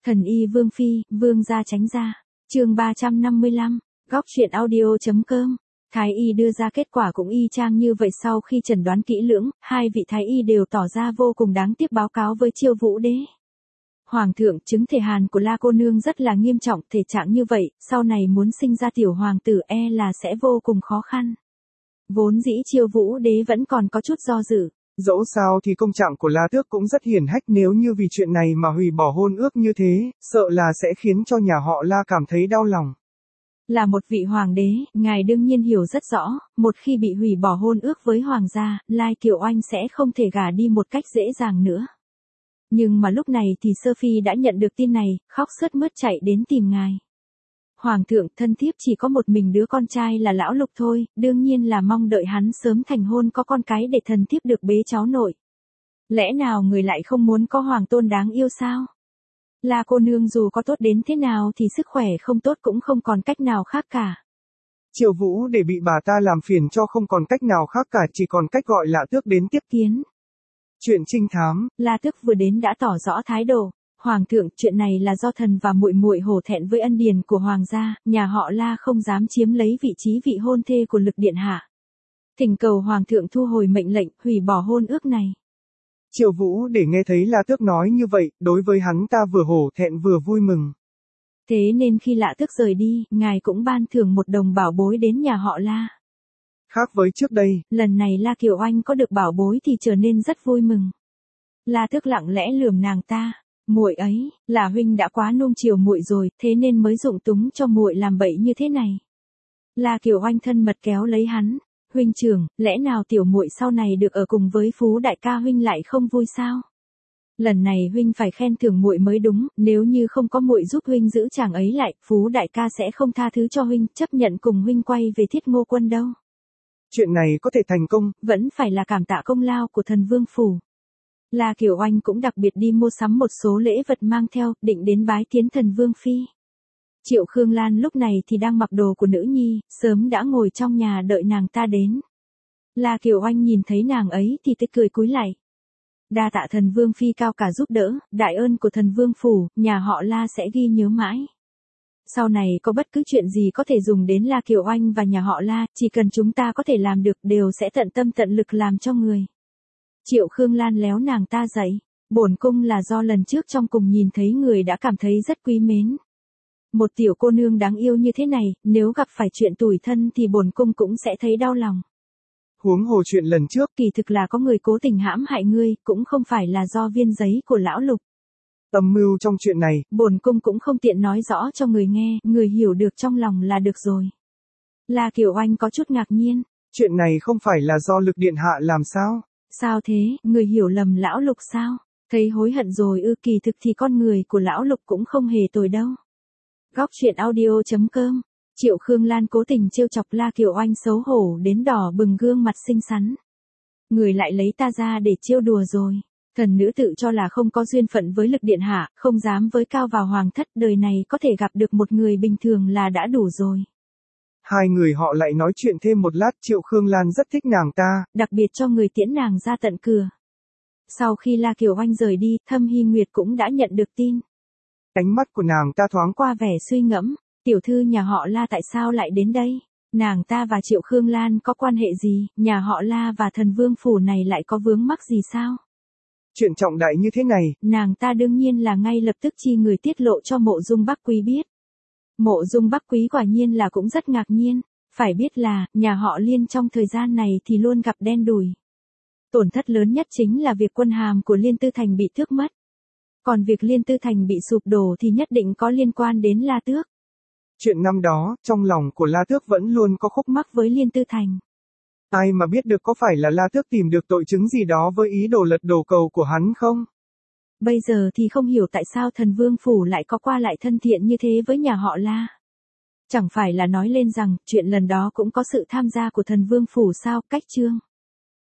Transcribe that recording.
Thần y Vương Phi, Vương gia tránh ra. Chương 355, góc truyện audio.com. Thái y đưa ra kết quả cũng y chang như vậy, sau khi chẩn đoán kỹ lưỡng, hai vị thái y đều tỏ ra vô cùng đáng tiếc báo cáo với Chiêu Vũ Đế. Hoàng thượng, chứng thể hàn của La cô nương rất là nghiêm trọng, thể trạng như vậy, sau này muốn sinh ra tiểu hoàng tử là sẽ vô cùng khó khăn. Vốn dĩ Chiêu Vũ Đế vẫn còn có chút do dự. Dẫu sao thì công trạng của La Tước cũng rất hiển hách, nếu như vì chuyện này mà hủy bỏ hôn ước như thế, sợ là sẽ khiến cho nhà họ La cảm thấy đau lòng. Là một vị hoàng đế, ngài đương nhiên hiểu rất rõ, một khi bị hủy bỏ hôn ước với hoàng gia, Lai Kiều Oanh sẽ không thể gả đi một cách dễ dàng nữa. Nhưng mà lúc này thì Sơ Phi đã nhận được tin này, khóc sướt mướt chạy đến tìm ngài. Hoàng thượng, thân thiếp chỉ có một mình đứa con trai là Lão Lục thôi, đương nhiên là mong đợi hắn sớm thành hôn có con cái để thần thiếp được bế cháu nội. Lẽ nào người lại không muốn có hoàng tôn đáng yêu sao? La cô nương dù có tốt đến thế nào thì sức khỏe không tốt cũng không còn cách nào khác cả. Chiêu Vũ để bị bà ta làm phiền cho không còn cách nào khác cả, chỉ còn cách gọi La Tước đến tiếp kiến. Chuyện trinh thám. La Tước vừa đến đã tỏ rõ thái độ. Hoàng thượng, chuyện này là do thần và muội muội hổ thẹn với ân điển của hoàng gia, nhà họ La không dám chiếm lấy vị trí vị hôn thê của Lực điện hạ. Thỉnh cầu hoàng thượng thu hồi mệnh lệnh, hủy bỏ hôn ước này. Chiêu Vũ để nghe thấy La Tước nói như vậy, đối với hắn ta vừa hổ thẹn vừa vui mừng. Thế nên khi La Tước rời đi, ngài cũng ban thưởng một đồng bảo bối đến nhà họ La. Khác với trước đây, lần này La Kiều Oanh có được bảo bối thì trở nên rất vui mừng. La Tước lặng lẽ lườm nàng ta. Muội ấy, là huynh đã quá nuông chiều muội rồi, thế nên mới dụng túng cho muội làm bậy như thế này. La Kiều Oanh thân mật kéo lấy hắn, huynh trưởng, lẽ nào tiểu muội sau này được ở cùng với Phú đại ca huynh lại không vui sao? Lần này huynh phải khen thưởng muội mới đúng, nếu như không có muội giúp huynh giữ chàng ấy lại, Phú đại ca sẽ không tha thứ cho huynh, chấp nhận cùng huynh quay về Thiết Ngô Quân đâu. Chuyện này có thể thành công, vẫn phải là cảm tạ công lao của thần vương phủ. La Kiều Oanh cũng đặc biệt đi mua sắm một số lễ vật mang theo, định đến bái kiến thần vương phi. Triệu Khương Lan lúc này thì đang mặc đồ của nữ nhi, sớm đã ngồi trong nhà đợi nàng ta đến. La Kiều Oanh nhìn thấy nàng ấy thì tươi cười cúi lạy. Đa tạ thần vương phi cao cả giúp đỡ, đại ơn của thần vương phủ, nhà họ La sẽ ghi nhớ mãi. Sau này có bất cứ chuyện gì có thể dùng đến La Kiều Oanh và nhà họ La, chỉ cần chúng ta có thể làm được đều sẽ tận tâm tận lực làm cho người. Triệu Khương Lan léo nàng ta dậy, bổn cung là do lần trước trong cùng nhìn thấy người đã cảm thấy rất quý mến. Một tiểu cô nương đáng yêu như thế này, nếu gặp phải chuyện tủi thân thì bổn cung cũng sẽ thấy đau lòng. Huống hồ chuyện lần trước, kỳ thực là có người cố tình hãm hại ngươi, cũng không phải là do viên giấy của Lão Lục. Âm mưu trong chuyện này, bổn cung cũng không tiện nói rõ cho người nghe, người hiểu được trong lòng là được rồi. La Kiều Oanh có chút ngạc nhiên. Chuyện này không phải là do Lực điện hạ làm sao? Sao thế, người hiểu lầm Lão Lục sao? Thấy hối hận rồi ư? Kỳ thực thì con người của Lão Lục cũng không hề tồi đâu. Góc truyện audio.com. Triệu Khương Lan cố tình trêu chọc La Kiều Oanh xấu hổ đến đỏ bừng gương mặt xinh xắn. Người lại lấy ta ra để trêu đùa rồi. Thần nữ tự cho là không có duyên phận với Lực điện hạ, không dám với cao vào hoàng thất, đời này có thể gặp được một người bình thường là đã đủ rồi. Hai người họ lại nói chuyện thêm một lát, Triệu Khương Lan rất thích nàng ta, đặc biệt cho người tiễn nàng ra tận cửa. Sau khi La Kiều Oanh rời đi, Thâm Hy Nguyệt cũng đã nhận được tin. Ánh mắt của nàng ta thoáng qua vẻ suy ngẫm, tiểu thư nhà họ La tại sao lại đến đây? Nàng ta và Triệu Khương Lan có quan hệ gì, nhà họ La và thần vương phủ này lại có vướng mắc gì sao? Chuyện trọng đại như thế này, nàng ta đương nhiên là ngay lập tức chi người tiết lộ cho Mộ Dung Bắc Quý biết. Mộ Dung Bắc Quý quả nhiên là cũng rất ngạc nhiên, phải biết là, nhà họ Liên trong thời gian này thì luôn gặp đen đủi. Tổn thất lớn nhất chính là việc quân hàm của Liên Tư Thành bị tước mất. Còn việc Liên Tư Thành bị sụp đổ thì nhất định có liên quan đến La Tước. Chuyện năm đó, trong lòng của La Tước vẫn luôn có khúc mắc với Liên Tư Thành. Ai mà biết được có phải là La Tước tìm được tội chứng gì đó với ý đồ lật đổ cầu của hắn không? Bây giờ thì không hiểu tại sao thần vương phủ lại có qua lại thân thiện như thế với nhà họ La. Chẳng phải là nói lên rằng, chuyện lần đó cũng có sự tham gia của thần vương phủ sao? Cách chương.